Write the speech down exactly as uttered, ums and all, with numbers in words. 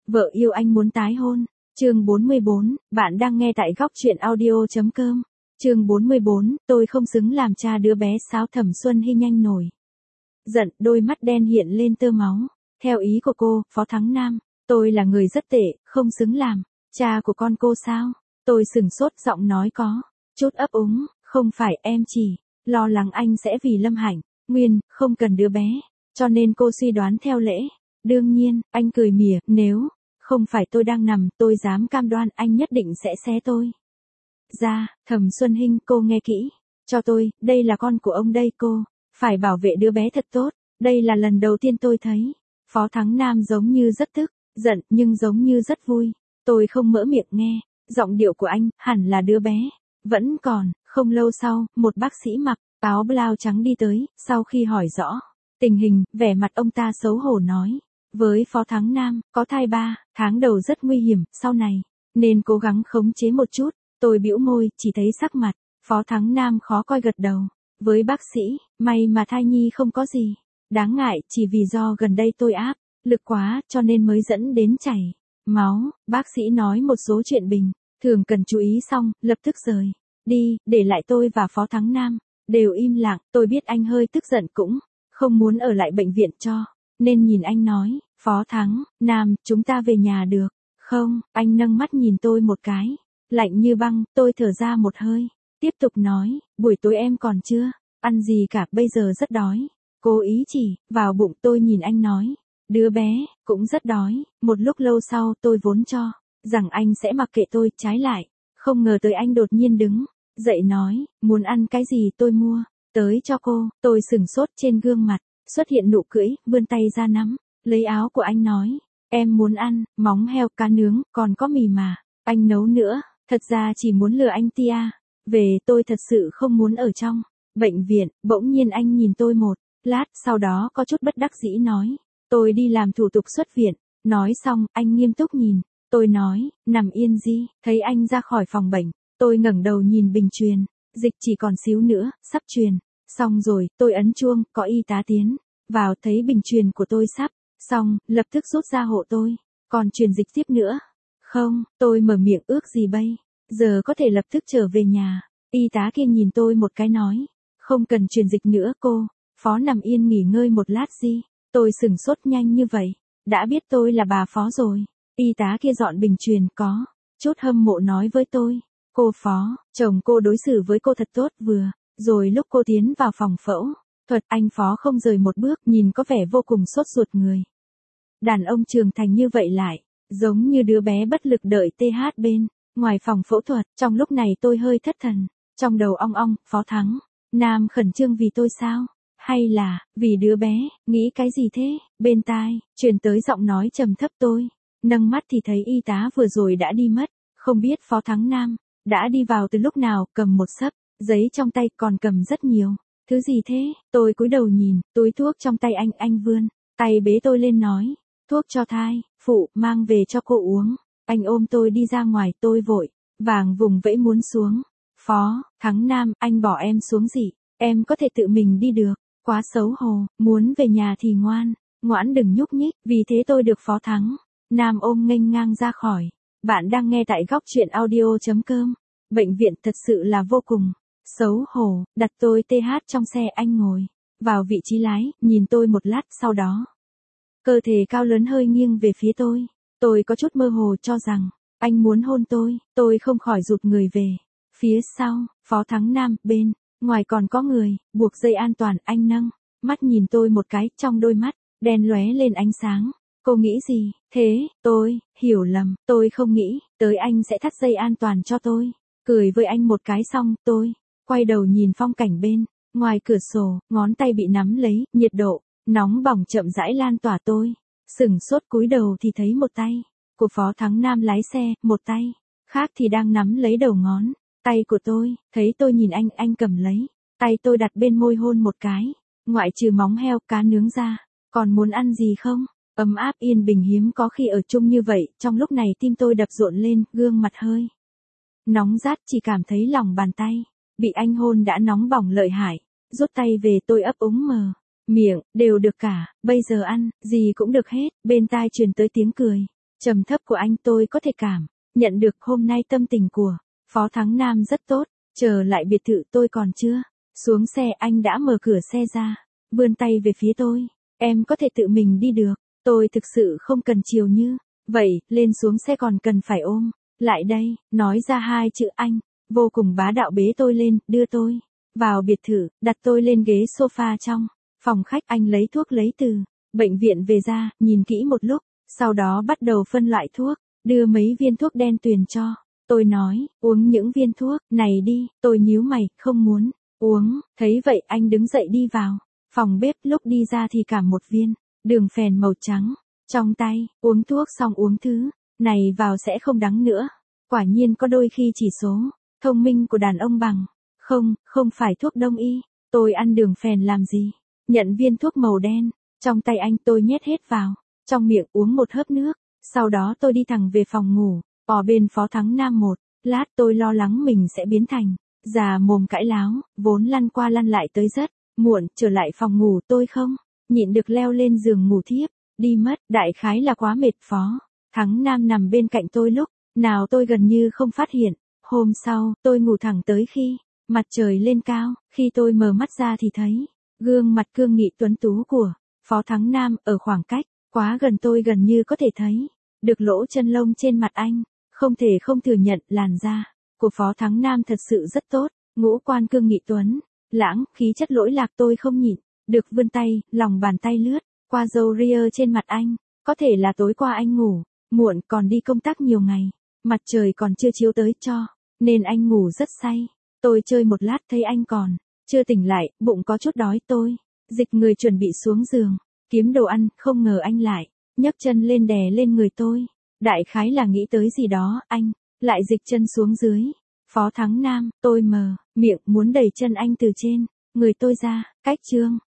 Vợ yêu anh muốn tái hôn. Chương bốn mươi bốn, bạn đang nghe tại góc truyện audio chấm com. Chương bốn mươi bốn, tôi không xứng làm cha đứa bé sáo. Thẩm Xuân Hy nhanh nổi giận, đôi mắt đen hiện lên tơ máu. Theo ý của cô, Phó Thắng Nam, tôi là người rất tệ, không xứng làm cha của con cô sao? Tôi sừng sốt, giọng nói có chút ấp úng, không phải, em chỉ lo lắng anh sẽ vì Lâm Hạnh Nguyên không cần đứa bé, cho nên cô suy đoán theo lễ. Đương nhiên, anh cười mỉa, nếu không phải tôi đang nằm, tôi dám cam đoan anh nhất định sẽ xé tôi ra. Thẩm Xuân Hinh, cô nghe kỹ cho tôi, đây là con của ông đây, cô phải bảo vệ đứa bé thật tốt. Đây là lần đầu tiên tôi thấy Phó Thắng Nam giống như rất tức giận, nhưng giống như rất vui. Tôi không mỡ miệng nghe giọng điệu của anh, hẳn là đứa bé vẫn còn. Không lâu sau, một bác sĩ mặc áo blau trắng đi tới. Sau khi hỏi rõ tình hình, vẻ mặt ông ta xấu hổ nói với Phó Thắng Nam, có thai ba tháng đầu rất nguy hiểm, sau này nên cố gắng khống chế một chút. Tôi bĩu môi, chỉ thấy sắc mặt Phó Thắng Nam khó coi, gật đầu với bác sĩ, may mà thai nhi không có gì đáng ngại, chỉ vì do gần đây tôi áp lực quá cho nên mới dẫn đến chảy máu. Bác sĩ nói một số chuyện bình thường cần chú ý xong, lập tức rời đi, để lại tôi và Phó Thắng Nam đều im lặng. Tôi biết anh hơi tức giận, cũng không muốn ở lại bệnh viện cho nên nhìn anh nói, Phó Thắng Nam, chúng ta về nhà được không? Anh nâng mắt nhìn tôi một cái, lạnh như băng. Tôi thở ra một hơi, tiếp tục nói, buổi tối em còn chưa ăn gì cả, bây giờ rất đói. Cố ý chỉ vào bụng. Tôi nhìn anh nói, đứa bé cũng rất đói. Một lúc lâu sau, tôi vốn cho rằng anh sẽ mặc kệ tôi, trái lại không ngờ tới anh đột nhiên đứng dậy nói, muốn ăn cái gì tôi mua tới cho cô. Tôi sừng sốt, trên gương mặt xuất hiện nụ cười, vươn tay ra nắm lấy áo của anh nói, em muốn ăn móng heo, cá nướng, còn có mì mà anh nấu nữa. Thật ra chỉ muốn lừa anh tia về, tôi thật sự không muốn ở trong bệnh viện. Bỗng nhiên anh nhìn tôi một lát, sau đó có chút bất đắc dĩ nói, tôi đi làm thủ tục xuất viện. Nói xong, anh nghiêm túc nhìn tôi nói, nằm yên đi. Thấy anh ra khỏi phòng bệnh, tôi ngẩng đầu nhìn bình truyền dịch, chỉ còn xíu nữa sắp truyền xong rồi. Tôi ấn chuông, có y tá tiến vào, thấy bình truyền của tôi sắp xong, lập tức rút ra hộ tôi. Còn truyền dịch tiếp nữa không? Tôi mở miệng, ước gì bây giờ có thể lập tức trở về nhà. Y tá kia nhìn tôi một cái nói, không cần truyền dịch nữa cô, Phó nằm yên nghỉ ngơi một lát gì. Tôi sừng sốt, nhanh như vậy đã biết tôi là bà Phó rồi. Y tá kia dọn bình truyền, có chút hâm mộ nói với tôi, cô Phó, chồng cô đối xử với cô thật tốt. Vừa rồi lúc cô tiến vào phòng phẫu thuật, anh Phó không rời một bước, nhìn có vẻ vô cùng sốt ruột. Người đàn ông trưởng thành như vậy lại giống như đứa bé bất lực đợi tê hát bên ngoài phòng phẫu thuật. Trong lúc này tôi hơi thất thần, trong đầu ong ong, Phó Thắng Nam khẩn trương vì tôi sao? Hay là vì đứa bé? Nghĩ cái gì thế? Bên tai truyền tới giọng nói trầm thấp. Tôi nâng mắt thì thấy y tá vừa rồi đã đi mất. Không biết Phó Thắng Nam đã đi vào từ lúc nào, cầm một xấp giấy trong tay, còn cầm rất nhiều thứ gì thế? Tôi cúi đầu nhìn túi thuốc trong tay anh. Anh vươn tay bế tôi lên nói, thuốc cho thai phụ, mang về cho cô uống. Anh ôm tôi đi ra ngoài. Tôi vội vàng vùng vẫy muốn xuống. Phó Thắng Nam, anh bỏ em xuống gì? Em có thể tự mình đi được. Quá xấu hổ, muốn về nhà thì ngoan ngoãn đừng nhúc nhích. Vì thế tôi được Phó Thắng Nam ôm nghênh ngang ra khỏi. Bạn đang nghe tại góc truyện audio chấm com. Bệnh viện thật sự là vô cùng xấu hổ. Đặt tôi tê hát trong xe, anh ngồi vào vị trí lái, nhìn tôi một lát, sau đó cơ thể cao lớn hơi nghiêng về phía tôi. Tôi có chút mơ hồ cho rằng anh muốn hôn tôi. Tôi không khỏi rụt người về phía sau. Phó Thắng Nam, bên ngoài còn có người buộc dây an toàn. Anh nâng mắt nhìn tôi một cái, trong đôi mắt đen lóe lên ánh sáng. Cô nghĩ gì thế? Tôi hiểu lầm. Tôi không nghĩ tới anh sẽ thắt dây an toàn cho tôi. Cười với anh một cái xong, tôi quay đầu nhìn phong cảnh bên ngoài cửa sổ. Ngón tay bị nắm lấy, nhiệt độ nóng bỏng chậm rãi lan tỏa. Tôi sừng sốt, cúi đầu thì thấy một tay của Phó Thắng Nam lái xe, một tay khác thì đang nắm lấy đầu ngón tay của tôi. Thấy tôi nhìn anh, anh cầm lấy tay tôi đặt bên môi hôn một cái. Ngoại trừ móng heo, cá nướng ra, còn muốn ăn gì không? Ấm áp yên bình hiếm có khi ở chung như vậy. Trong lúc này tim tôi đập rộn lên, gương mặt hơi nóng rát, chỉ cảm thấy lòng bàn tay bị anh hôn đã nóng bỏng lợi hại. Rút tay về, tôi ấp úng mờ miệng, đều được cả, bây giờ ăn gì cũng được hết. Bên tai truyền tới tiếng cười trầm thấp của anh tôi có thể cảm nhận được hôm nay tâm tình của Phó Thắng Nam rất tốt. Trở lại biệt thự tôi còn chưa xuống xe anh đã mở cửa xe ra, vươn tay về phía tôi. Em có thể tự mình đi được, tôi thực sự không cần chiều như vậy, lên xuống xe còn cần phải ôm. Lại đây, nói ra hai chữ anh, vô cùng bá đạo bế tôi lên, đưa tôi vào biệt thự, đặt tôi lên ghế sofa trong phòng khách. Anh lấy thuốc lấy từ bệnh viện về ra, nhìn kỹ một lúc, sau đó bắt đầu phân loại thuốc, đưa mấy viên thuốc đen tuyền cho. Tôi nói, uống những viên thuốc này đi. Tôi nhíu mày, không muốn uống. Thấy vậy anh đứng dậy đi vào phòng bếp, lúc đi ra thì cảm một viên đường phèn màu trắng trong tay. Uống thuốc xong uống thứ này vào sẽ không đắng nữa. Quả nhiên có đôi khi chỉ số thông minh của đàn ông bằng không, không phải thuốc đông y. Tôi ăn đường phèn làm gì? Nhận viên thuốc màu đen trong tay anh, tôi nhét hết vào trong miệng, uống một hớp nước. Sau đó tôi đi thẳng về phòng ngủ, ở bên Phó Thắng Nam. Một lát tôi lo lắng mình sẽ biến thành già mồm cãi láo, vốn lăn qua lăn lại tới rất muộn. Trở lại phòng ngủ tôi không nhịn được leo lên giường ngủ thiếp đi mất. Đại khái là quá mệt. Phó Thắng Nam nằm bên cạnh tôi lúc nào tôi gần như không phát hiện. Hôm sau, tôi ngủ thẳng tới khi mặt trời lên cao. Khi tôi mở mắt ra thì thấy gương mặt cương nghị tuấn tú của Phó Thắng Nam ở khoảng cách quá gần, tôi gần như có thể thấy được lỗ chân lông trên mặt anh. Không thể không thừa nhận làn da của Phó Thắng Nam thật sự rất tốt, ngũ quan cương nghị tuấn lãng, khí chất lỗi lạc. Tôi không nhịn được vươn tay, lòng bàn tay lướt qua râu ria trên mặt anh. Có thể là tối qua anh ngủ muộn, còn đi công tác nhiều ngày, mặt trời còn chưa chiếu tới cho nên anh ngủ rất say. Tôi chơi một lát thấy anh còn chưa tỉnh lại, bụng có chút đói. Tôi dịch người chuẩn bị xuống giường kiếm đồ ăn, không ngờ anh lại nhấc chân lên đè lên người tôi. Đại khái là nghĩ tới gì đó, anh lại dịch chân xuống dưới. Phó Thắng Nam, tôi mờ miệng muốn đẩy chân anh từ trên người tôi ra. Cách chương